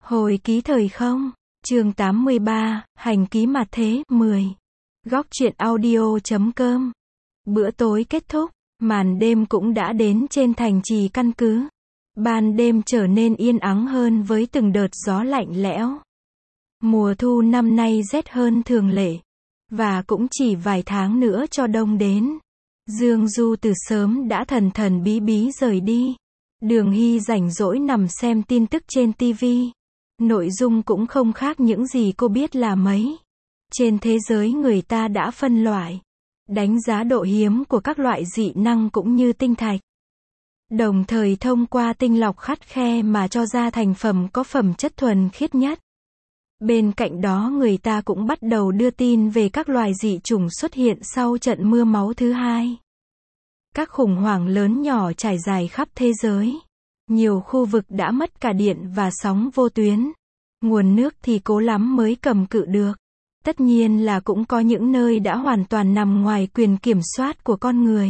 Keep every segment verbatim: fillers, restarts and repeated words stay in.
Hồi ký thời không, chương tám mươi ba, hành ký mặt thế, mười. Góc truyện audio chấm com. Bữa tối kết thúc, màn đêm cũng đã đến trên thành trì căn cứ. Ban đêm trở nên yên ắng hơn với từng đợt gió lạnh lẽo. Mùa thu năm nay rét hơn thường lệ. Và cũng chỉ vài tháng nữa cho đông đến. Dương Du từ sớm đã thần thần bí bí rời đi. Đường Hy rảnh rỗi nằm xem tin tức trên tivi. Nội dung cũng không khác những gì cô biết là mấy. Trên thế giới người ta đã phân loại, đánh giá độ hiếm của các loại dị năng cũng như tinh thạch. Đồng thời thông qua tinh lọc khắt khe mà cho ra thành phẩm có phẩm chất thuần khiết nhất. Bên cạnh đó người ta cũng bắt đầu đưa tin về các loài dị chủng xuất hiện sau trận mưa máu thứ hai. Các khủng hoảng lớn nhỏ trải dài khắp thế giới. Nhiều khu vực đã mất cả điện và sóng vô tuyến. Nguồn nước thì cố lắm mới cầm cự được. Tất nhiên là cũng có những nơi đã hoàn toàn nằm ngoài quyền kiểm soát của con người.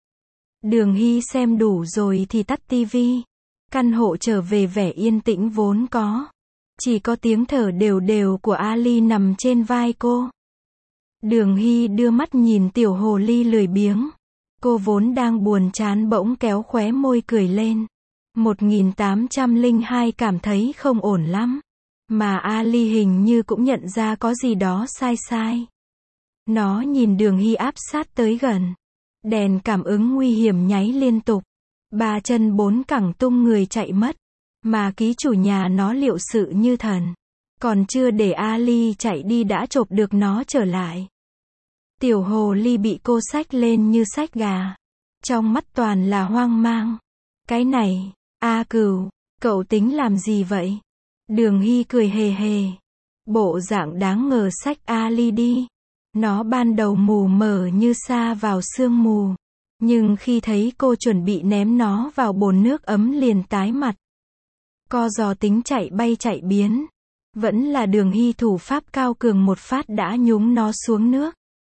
Đường Hy xem đủ rồi thì tắt tivi. Căn hộ trở về vẻ yên tĩnh vốn có. Chỉ có tiếng thở đều đều của Ali nằm trên vai cô. Đường Hy đưa mắt nhìn tiểu hồ ly lười biếng. Cô vốn đang buồn chán bỗng kéo khóe môi cười lên. một nghìn tám trăm lẻ hai cảm thấy không ổn lắm. Mà Ali hình như cũng nhận ra có gì đó sai sai. Nó nhìn Đường Hy áp sát tới gần. Đèn cảm ứng nguy hiểm nháy liên tục. Ba chân bốn cẳng tung người chạy mất. Mà ký chủ nhà nó liệu sự như thần. Còn chưa để Ali chạy đi đã chộp được nó trở lại. Tiểu hồ ly bị cô xách lên như xách gà. Trong mắt toàn là hoang mang. Cái này, A Cừu, cậu tính làm gì vậy? Đường Hy cười hề hề. Bộ dạng đáng ngờ xách Ali đi. Nó ban đầu mù mờ như sa vào sương mù. Nhưng khi thấy cô chuẩn bị ném nó vào bồn nước ấm liền tái mặt. Co giò tính chạy bay chạy biến. Vẫn là Đường Hy thủ pháp cao cường một phát đã nhúng nó xuống nước.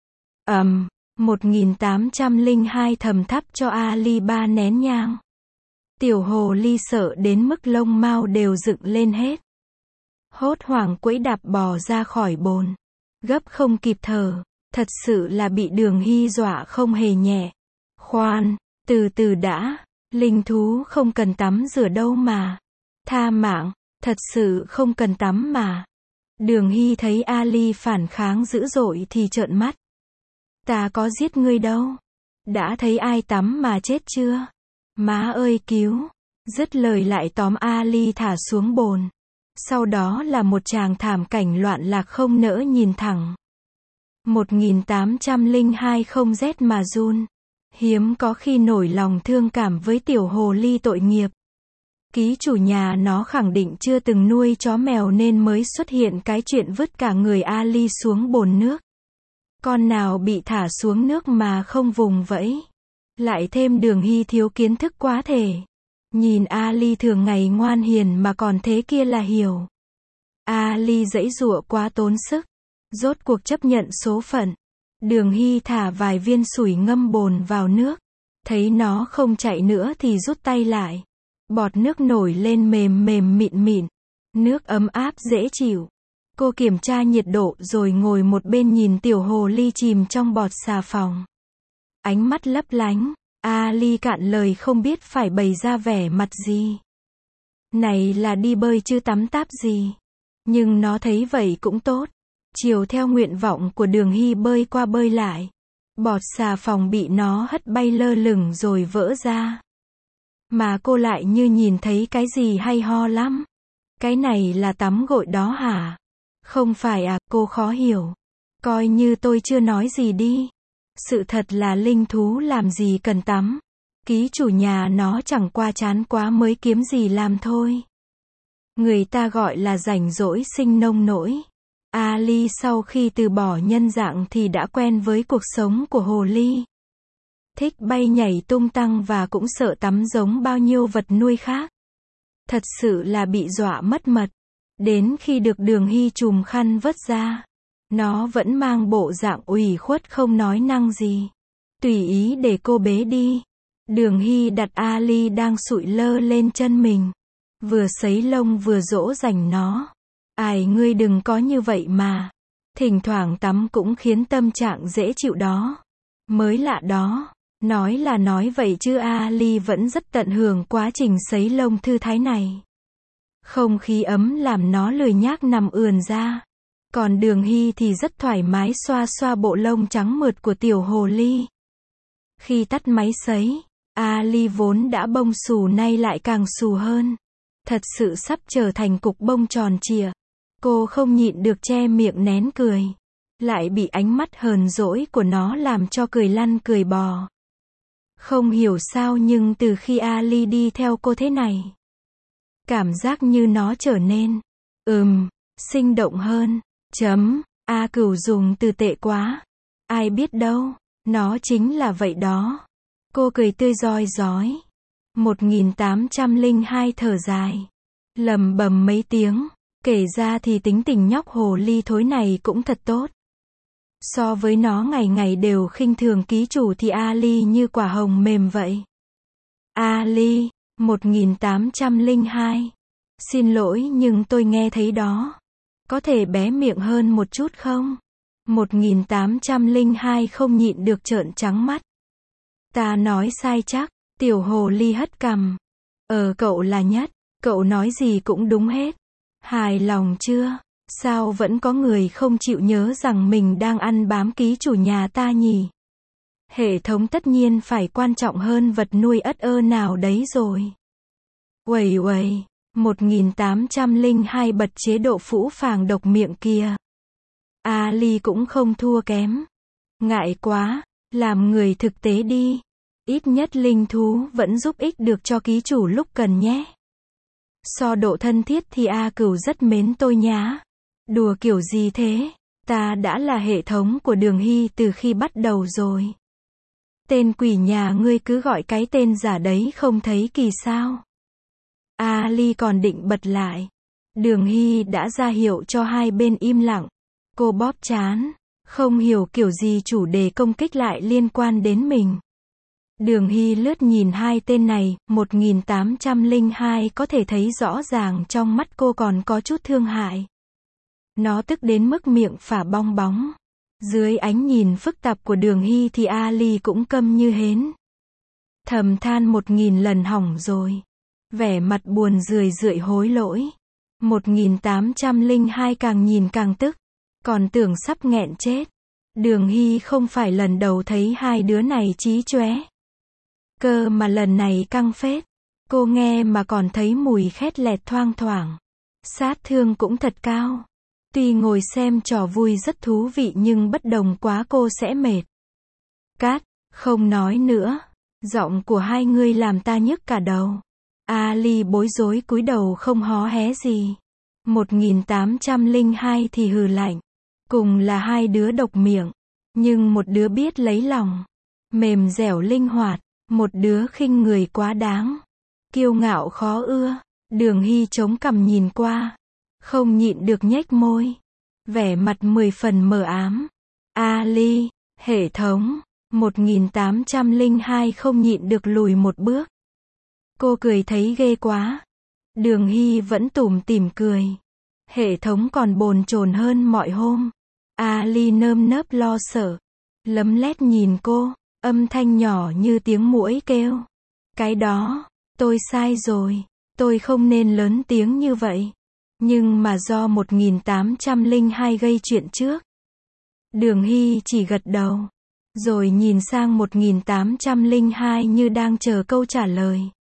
Ầm, um, một nghìn tám trăm lẻ hai thầm thắp cho Ali ba nén nhang. Tiểu hồ ly sợ đến mức lông mao đều dựng lên hết. Hốt hoảng quẫy đạp bò ra khỏi bồn. Gấp không kịp thở. Thật sự là bị Đường Hy dọa không hề nhẹ. Khoan, từ từ đã. Linh thú không cần tắm rửa đâu mà. Tha mạng, thật sự không cần tắm mà. Đường Hy thấy Ali phản kháng dữ dội thì trợn mắt. Ta có giết ngươi đâu. Đã thấy ai tắm mà chết chưa? Má ơi cứu. Dứt lời lại tóm Ali thả xuống bồn. Sau đó là một tràng thảm cảnh loạn lạc không nỡ nhìn thẳng. một nghìn tám trăm lẻ hai không rét mà run. Hiếm có khi nổi lòng thương cảm với tiểu hồ ly tội nghiệp. Ký chủ nhà nó khẳng định chưa từng nuôi chó mèo nên mới xuất hiện cái chuyện vứt cả người Ali xuống bồn nước. Con nào bị thả xuống nước mà không vùng vẫy. Lại thêm Đường Hy thiếu kiến thức quá thể. Nhìn Ali thường ngày ngoan hiền mà còn thế kia là hiểu. Ali giãy giụa quá tốn sức. Rốt cuộc chấp nhận số phận. Đường Hy thả vài viên sủi ngâm bồn vào nước. Thấy nó không chạy nữa thì rút tay lại. Bọt nước nổi lên mềm mềm mịn mịn. Nước ấm áp dễ chịu. Cô kiểm tra nhiệt độ rồi ngồi một bên nhìn tiểu hồ ly chìm trong bọt xà phòng. Ánh mắt lấp lánh. Ali cạn lời không biết phải bày ra vẻ mặt gì. Này là đi bơi chứ tắm táp gì. Nhưng nó thấy vậy cũng tốt. Chiều theo nguyện vọng của Đường Hy bơi qua bơi lại. Bọt xà phòng bị nó hất bay lơ lửng rồi vỡ ra. Mà cô lại như nhìn thấy cái gì hay ho lắm. Cái này là tắm gội đó hả? Không phải à, cô khó hiểu. Coi như tôi chưa nói gì đi. Sự thật là linh thú làm gì cần tắm. Ký chủ nhà nó chẳng qua chán quá mới kiếm gì làm thôi. Người ta gọi là rảnh rỗi sinh nông nỗi. Ali sau khi từ bỏ nhân dạng thì đã quen với cuộc sống của hồ ly. Thích bay nhảy tung tăng và cũng sợ tắm giống bao nhiêu vật nuôi khác. Thật sự là bị dọa mất mật. Đến khi được Đường Hy chùm khăn vớt ra. Nó vẫn mang bộ dạng ủy khuất không nói năng gì. Tùy ý để cô bế đi. Đường Hy đặt Ali đang sụi lơ lên chân mình. vừa sấy lông vừa dỗ dành nó. Ai ngươi đừng có như vậy mà. Thỉnh thoảng tắm cũng khiến tâm trạng dễ chịu đó. Mới lạ đó. Nói là nói vậy chứ Ali vẫn rất tận hưởng quá trình sấy lông thư thái này. Không khí ấm làm nó lười nhác nằm ườn ra. Còn Đường Hy thì rất thoải mái xoa xoa bộ lông trắng mượt của tiểu hồ ly. Khi tắt máy sấy, Ali vốn đã bông xù nay lại càng xù hơn. Thật sự sắp trở thành cục bông tròn trịa. Cô không nhịn được che miệng nén cười. Lại bị ánh mắt hờn dỗi của nó làm cho cười lăn cười bò. Không hiểu sao nhưng từ khi Ali đi theo cô thế này, cảm giác như nó trở nên, ừm, sinh động hơn. Chấm, A Cửu dùng từ tệ quá. Ai biết đâu, nó chính là vậy đó. Cô cười tươi rói rói. một nghìn tám trăm lẻ hai thở dài. Lầm bầm mấy tiếng. Kể ra thì tính tình nhóc hồ ly thối này cũng thật tốt. So với nó ngày ngày đều khinh thường ký chủ thì Ali như quả hồng mềm vậy. Ali, một nghìn tám trăm lẻ hai. Xin lỗi nhưng tôi nghe thấy đó. Có thể bé miệng hơn một chút không? một nghìn tám trăm lẻ hai không nhịn được trợn trắng mắt. Ta nói sai chắc. Tiểu hồ ly hất cằm. Ờ cậu là nhất. Cậu nói gì cũng đúng hết. Hài lòng chưa? Sao vẫn có người không chịu nhớ rằng mình đang ăn bám ký chủ nhà ta nhỉ? Hệ thống tất nhiên phải quan trọng hơn vật nuôi ất ơ nào đấy rồi. Uầy uầy, một nghìn tám trăm lẻ hai bật chế độ phũ phàng độc miệng kia. Ali cũng không thua kém. Ngại quá, làm người thực tế đi. Ít nhất linh thú vẫn giúp ích được cho ký chủ lúc cần nhé. So độ thân thiết thì A Cửu rất mến tôi nhá. Đùa kiểu gì thế? Ta đã là hệ thống của Đường Hy từ khi bắt đầu rồi. Tên quỷ nhà ngươi cứ gọi cái tên giả đấy không thấy kỳ sao? Ali còn định bật lại. Đường Hy đã ra hiệu cho hai bên im lặng. Cô bóp trán. Không hiểu kiểu gì chủ đề công kích lại liên quan đến mình. Đường Hy lướt nhìn hai tên này, một nghìn tám trăm lẻ hai có thể thấy rõ ràng trong mắt cô còn có chút thương hại. Nó tức đến mức miệng phả bong bóng. Dưới ánh nhìn phức tạp của Đường Hy thì Ali cũng câm như hến. Thầm than một nghìn lần hỏng rồi. Vẻ mặt buồn rười rượi hối lỗi. một nghìn tám trăm lẻ hai càng nhìn càng tức. Còn tưởng sắp nghẹn chết. Đường Hy không phải lần đầu thấy hai đứa này chí chóe. Cơ mà lần này căng phết. Cô nghe mà còn thấy mùi khét lẹt thoang thoảng. Sát thương cũng thật cao. Tuy ngồi xem trò vui rất thú vị nhưng bất đồng quá cô sẽ mệt. Cát, không nói nữa. Giọng của hai ngươi làm ta nhức cả đầu. Ali bối rối cúi đầu không hó hé gì. một nghìn tám trăm lẻ hai thì hừ lạnh. Cùng là hai đứa độc miệng. Nhưng một đứa biết lấy lòng. Mềm dẻo linh hoạt. Một đứa khinh người quá đáng. Kiêu ngạo khó ưa. Đường Hy chống cằm nhìn qua. Không nhịn được nhếch môi. Vẻ mặt mười phần mờ ám. Ali, hệ thống. một nghìn tám trăm lẻ hai không nhịn được lùi một bước. Cô cười thấy ghê quá. Đường Hy vẫn tủm tỉm cười. Hệ thống còn bồn chồn hơn mọi hôm. Ali nơm nớp lo sợ. Lấm lét nhìn cô. Âm thanh nhỏ như tiếng muỗi kêu. Cái đó, tôi sai rồi. Tôi không nên lớn tiếng như vậy. Nhưng mà do một nghìn tám trăm lẻ hai gây chuyện trước. Đường Hy chỉ gật đầu. Rồi nhìn sang một nghìn tám trăm lẻ hai như đang chờ câu trả lời.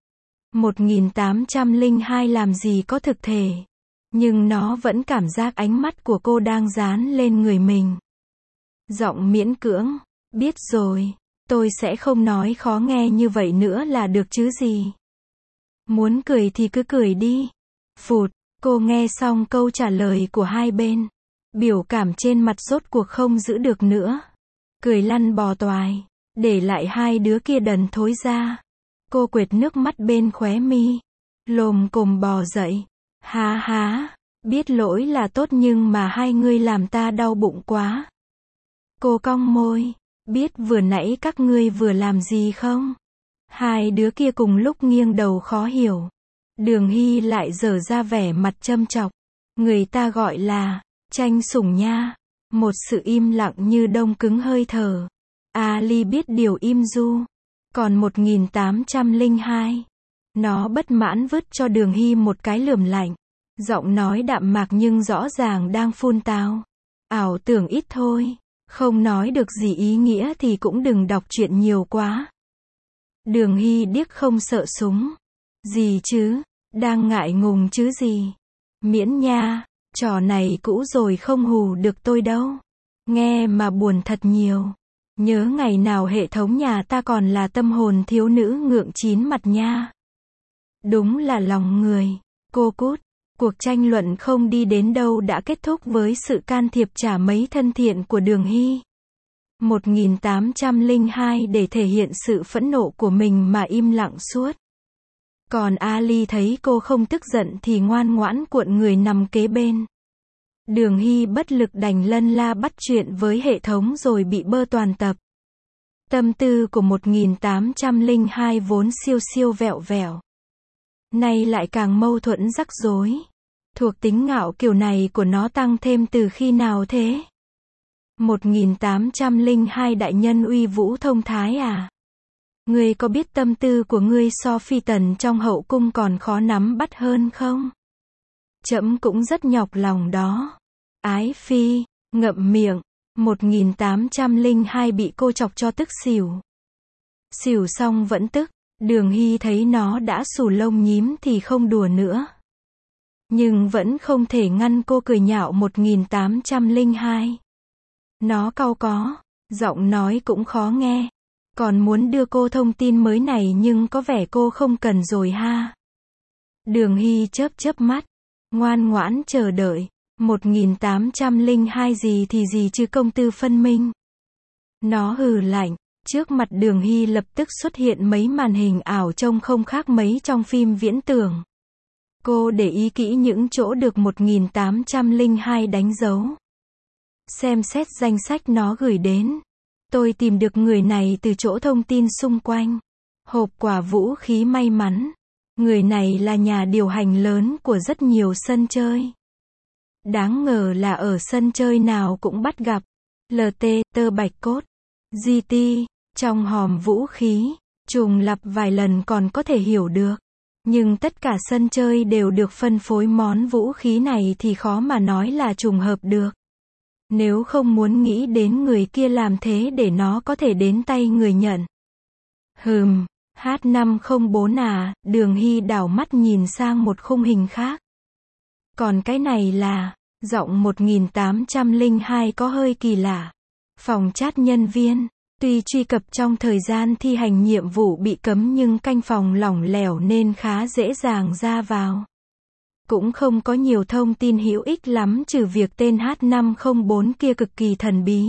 một nghìn tám trăm lẻ hai làm gì có thực thể. Nhưng nó vẫn cảm giác ánh mắt của cô đang dán lên người mình. Giọng miễn cưỡng. Biết rồi. Tôi sẽ không nói khó nghe như vậy nữa là được chứ gì. Muốn cười thì cứ cười đi. Phụt, cô nghe xong câu trả lời của hai bên. Biểu cảm trên mặt rốt cuộc không giữ được nữa. Cười lăn bò toài. Để lại hai đứa kia đần thối ra. Cô quệt nước mắt bên khóe mi. Lồm cồm bò dậy. Há há, biết lỗi là tốt nhưng mà hai ngươi làm ta đau bụng quá. Cô cong môi. Biết vừa nãy các ngươi vừa làm gì không? Hai đứa kia cùng lúc nghiêng đầu khó hiểu. Đường Hy lại giở ra vẻ mặt châm chọc. Người ta gọi là tranh sủng nha. Một sự im lặng như đông cứng hơi thở. Ali biết điều im du. Còn một nghìn tám trăm lẻ hai. Nó bất mãn vứt cho Đường Hy một cái lườm lạnh. Giọng nói đạm mạc nhưng rõ ràng đang phun tao. Ảo tưởng ít thôi. Không nói được gì ý nghĩa thì cũng đừng đọc truyện nhiều quá. Đường Hy điếc không sợ súng. Gì chứ? Đang ngại ngùng chứ gì? Miễn nha, trò này cũ rồi không hù được tôi đâu. Nghe mà buồn thật nhiều. Nhớ ngày nào hệ thống nhà ta còn là tâm hồn thiếu nữ ngượng chín mặt nha. Đúng là lòng người. Cô cút. Cuộc tranh luận không đi đến đâu đã kết thúc với sự can thiệp chả mấy thân thiện của Đường Hy. một nghìn tám trăm lẻ hai để thể hiện sự phẫn nộ của mình mà im lặng suốt. Còn Ali thấy cô không tức giận thì ngoan ngoãn cuộn người nằm kế bên. Đường Hy bất lực đành lân la bắt chuyện với hệ thống rồi bị bơ toàn tập. Tâm tư của một nghìn tám trăm lẻ hai vốn siêu siêu vẹo vẹo. Nay lại càng mâu thuẫn rắc rối. Thuộc tính ngạo kiểu này của nó tăng thêm từ khi nào thế? một nghìn tám trăm lẻ hai đại nhân uy vũ thông thái à? Ngươi có biết tâm tư của ngươi so phi tần trong hậu cung còn khó nắm bắt hơn không? Trẫm cũng rất nhọc lòng đó. Ái phi, ngậm miệng. một nghìn tám trăm lẻ hai bị cô chọc cho tức xỉu. Xỉu xong vẫn tức. Đường Hy thấy nó đã xù lông nhím thì không đùa nữa. Nhưng vẫn không thể ngăn cô cười nhạo một nghìn tám trăm lẻ hai. Nó cau có, giọng nói cũng khó nghe. Còn muốn đưa cô thông tin mới này nhưng có vẻ cô không cần rồi ha. Đường Hy chớp chớp mắt, ngoan ngoãn chờ đợi. một nghìn tám trăm lẻ hai gì thì gì chứ công tư phân minh. Nó hừ lạnh. Trước mặt Đường Hy lập tức xuất hiện mấy màn hình ảo trông không khác mấy trong phim viễn tưởng. Cô để ý kỹ những chỗ được một nghìn tám trăm lẻ hai đánh dấu. Xem xét danh sách nó gửi đến. Tôi tìm được người này từ chỗ thông tin xung quanh. Hộp quả vũ khí may mắn. Người này là nhà điều hành lớn của rất nhiều sân chơi. Đáng ngờ là ở sân chơi nào cũng bắt gặp. lờ tê, tơ bạch cốt, giê tê, trong hòm vũ khí, trùng lặp vài lần còn có thể hiểu được. Nhưng tất cả sân chơi đều được phân phối món vũ khí này thì khó mà nói là trùng hợp được. Nếu không muốn nghĩ đến người kia làm thế để nó có thể đến tay người nhận. Hừm, H năm không bốn à, Đường Hy đảo mắt nhìn sang một khung hình khác. Còn cái này là, giọng một nghìn tám trăm lẻ hai có hơi kỳ lạ. Phòng chat nhân viên. Tuy truy cập trong thời gian thi hành nhiệm vụ bị cấm nhưng canh phòng lỏng lẻo nên khá dễ dàng ra vào. Cũng không có nhiều thông tin hữu ích lắm trừ việc tên H năm không bốn kia cực kỳ thần bí.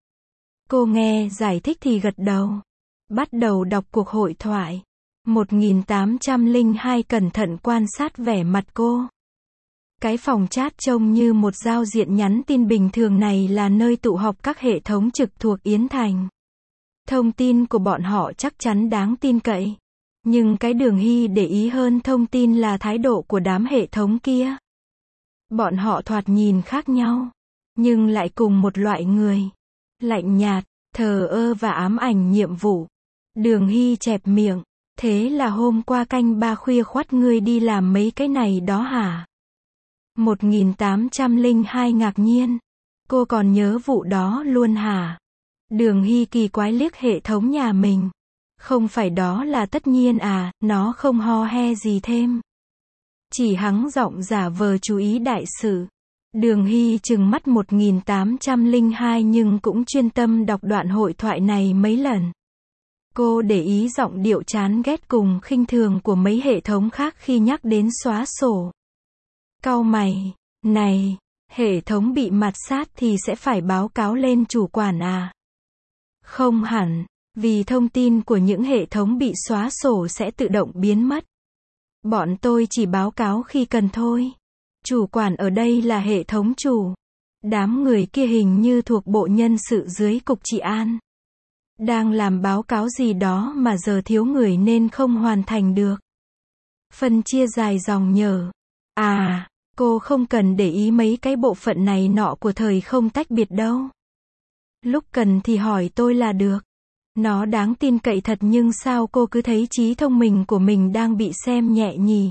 Cô nghe giải thích thì gật đầu. Bắt đầu đọc cuộc hội thoại. một nghìn tám trăm lẻ hai cẩn thận quan sát vẻ mặt cô. Cái phòng chat trông như một giao diện nhắn tin bình thường này là nơi tụ họp các hệ thống trực thuộc Yến Thành. Thông tin của bọn họ chắc chắn đáng tin cậy. Nhưng cái Đường Hy để ý hơn thông tin là thái độ của đám hệ thống kia. Bọn họ thoạt nhìn khác nhau. Nhưng lại cùng một loại người. Lạnh nhạt, thờ ơ và ám ảnh nhiệm vụ. Đường Hy chẹp miệng. Thế là hôm qua canh ba khuya khoắt ngươi đi làm mấy cái này đó hả? một nghìn tám trăm lẻ hai ngạc nhiên. Cô còn nhớ vụ đó luôn hả? Đường Hy kỳ quái liếc hệ thống nhà mình. Không phải đó là tất nhiên à, nó không ho he gì thêm. Chỉ hắng giọng giả vờ chú ý đại sự. Đường Hy trừng mắt một nghìn tám trăm lẻ hai nhưng cũng chuyên tâm đọc đoạn hội thoại này mấy lần. Cô để ý giọng điệu chán ghét cùng khinh thường của mấy hệ thống khác khi nhắc đến xóa sổ. Cau mày, này, hệ thống bị mạt sát thì sẽ phải báo cáo lên chủ quản à? Không hẳn, vì thông tin của những hệ thống bị xóa sổ sẽ tự động biến mất. Bọn tôi chỉ báo cáo khi cần thôi. Chủ quản ở đây là hệ thống chủ. Đám người kia hình như thuộc bộ nhân sự dưới cục trị an. Đang làm báo cáo gì đó mà giờ thiếu người nên không hoàn thành được. Phân chia dài dòng nhở. À, cô không cần để ý mấy cái bộ phận này nọ của thời không tách biệt đâu. Lúc cần thì hỏi tôi là được. Nó đáng tin cậy thật nhưng sao cô cứ thấy trí thông minh của mình đang bị xem nhẹ nhỉ?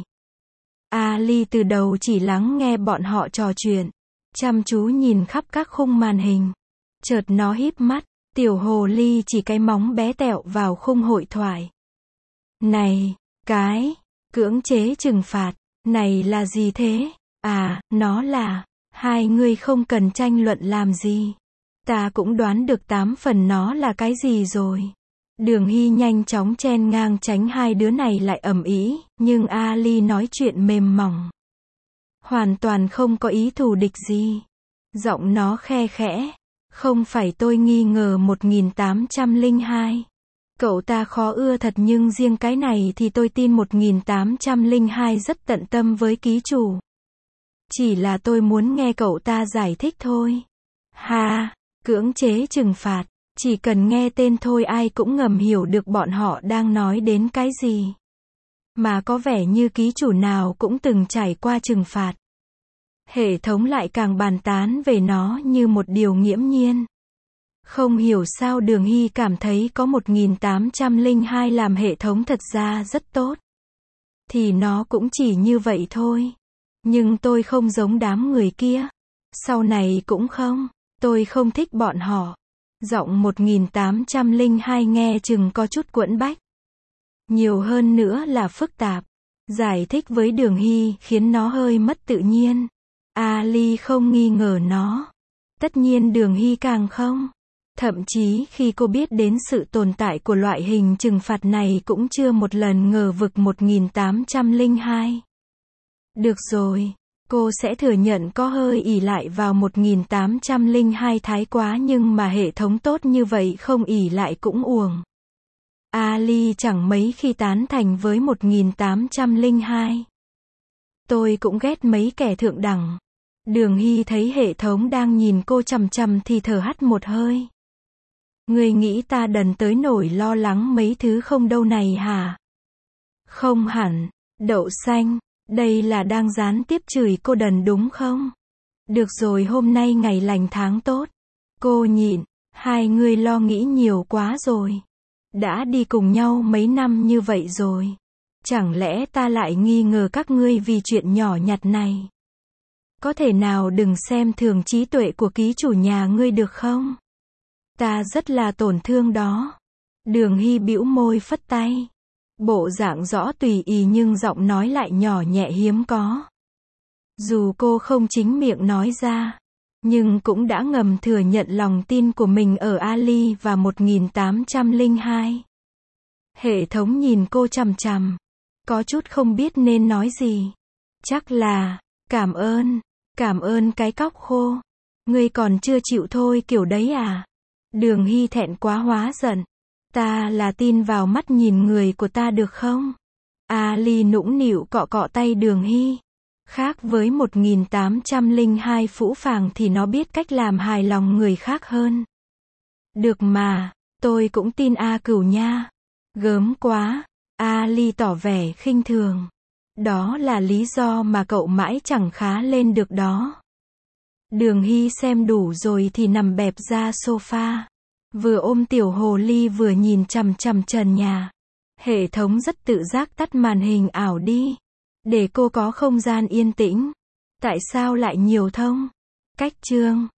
Ali từ đầu chỉ lắng nghe bọn họ trò chuyện, chăm chú nhìn khắp các khung màn hình. Chợt nó híp mắt, tiểu hồ ly chỉ cái móng bé tẹo vào khung hội thoại. Này, cái, cưỡng chế trừng phạt, này là gì thế? À, nó là, hai người không cần tranh luận làm gì. Ta cũng đoán được tám phần nó là cái gì rồi. Đường Hy nhanh chóng chen ngang tránh hai đứa này lại ầm ĩ, nhưng Ali nói chuyện mềm mỏng. Hoàn toàn không có ý thù địch gì. Giọng nó khe khẽ. Không phải tôi nghi ngờ một nghìn tám trăm lẻ hai. Cậu ta khó ưa thật nhưng riêng cái này thì tôi tin một nghìn tám trăm lẻ hai rất tận tâm với ký chủ. Chỉ là tôi muốn nghe cậu ta giải thích thôi. Ha, cưỡng chế trừng phạt. Chỉ cần nghe tên thôi ai cũng ngầm hiểu được bọn họ đang nói đến cái gì. Mà có vẻ như ký chủ nào cũng từng trải qua trừng phạt. Hệ thống lại càng bàn tán về nó như một điều nghiễm nhiên. Không hiểu sao Đường Hy cảm thấy có một nghìn tám trăm lẻ hai làm hệ thống thật ra rất tốt. Thì nó cũng chỉ như vậy thôi. Nhưng tôi không giống đám người kia. Sau này cũng không. Tôi không thích bọn họ. Giọng một nghìn tám trăm lẻ hai nghe chừng có chút quẫn bách. Nhiều hơn nữa là phức tạp. Giải thích với Đường Hy khiến nó hơi mất tự nhiên. Ali không nghi ngờ nó. Tất nhiên Đường Hy càng không. Thậm chí khi cô biết đến sự tồn tại của loại hình trừng phạt này cũng chưa một lần ngờ vực một nghìn tám trăm lẻ hai. Được rồi. Cô sẽ thừa nhận có hơi ỷ lại vào một nghìn tám trăm lẻ hai thái quá nhưng mà hệ thống tốt như vậy không ỷ lại cũng uổng. Ali chẳng mấy khi tán thành với một nghìn tám trăm lẻ hai. Tôi cũng ghét mấy kẻ thượng đẳng. Đường Hy thấy hệ thống đang nhìn cô chằm chằm thì thở hắt một hơi. Ngươi nghĩ ta đần tới nổi lo lắng mấy thứ không đâu này hả? Không hẳn. Đậu xanh. Đây là đang gián tiếp chửi cô đần đúng không? Được rồi hôm nay ngày lành tháng tốt. Cô nhịn. Hai người lo nghĩ nhiều quá rồi. Đã đi cùng nhau mấy năm như vậy rồi. Chẳng lẽ ta lại nghi ngờ các ngươi vì chuyện nhỏ nhặt này? Có thể nào đừng xem thường trí tuệ của ký chủ nhà ngươi được không? Ta rất là tổn thương đó. Đường Hy bĩu môi phất tay. Bộ dạng rõ tùy ý nhưng giọng nói lại nhỏ nhẹ hiếm có. Dù cô không chính miệng nói ra, nhưng cũng đã ngầm thừa nhận lòng tin của mình ở Ali và một nghìn tám trăm lẻ hai. Hệ thống nhìn cô chằm chằm. Có chút không biết nên nói gì. Chắc là, cảm ơn, cảm ơn cái cóc khô. Ngươi còn chưa chịu thôi kiểu đấy à? Đường Hy thẹn quá hóa giận. Ta là tin vào mắt nhìn người của ta được không? Ali nũng nịu cọ cọ tay Đường Hy. Khác với một nghìn tám trăm lẻ hai phũ phàng thì nó biết cách làm hài lòng người khác hơn. Được mà, tôi cũng tin A Cửu nha. Gớm quá. Ali tỏ vẻ khinh thường. Đó là lý do mà cậu mãi chẳng khá lên được đó. Đường Hy xem đủ rồi thì nằm bẹp ra sofa. Vừa ôm tiểu hồ ly vừa nhìn chằm chằm trần nhà. Hệ thống rất tự giác tắt màn hình ảo đi. Để cô có không gian yên tĩnh. Tại sao lại nhiều thông? Cách chương.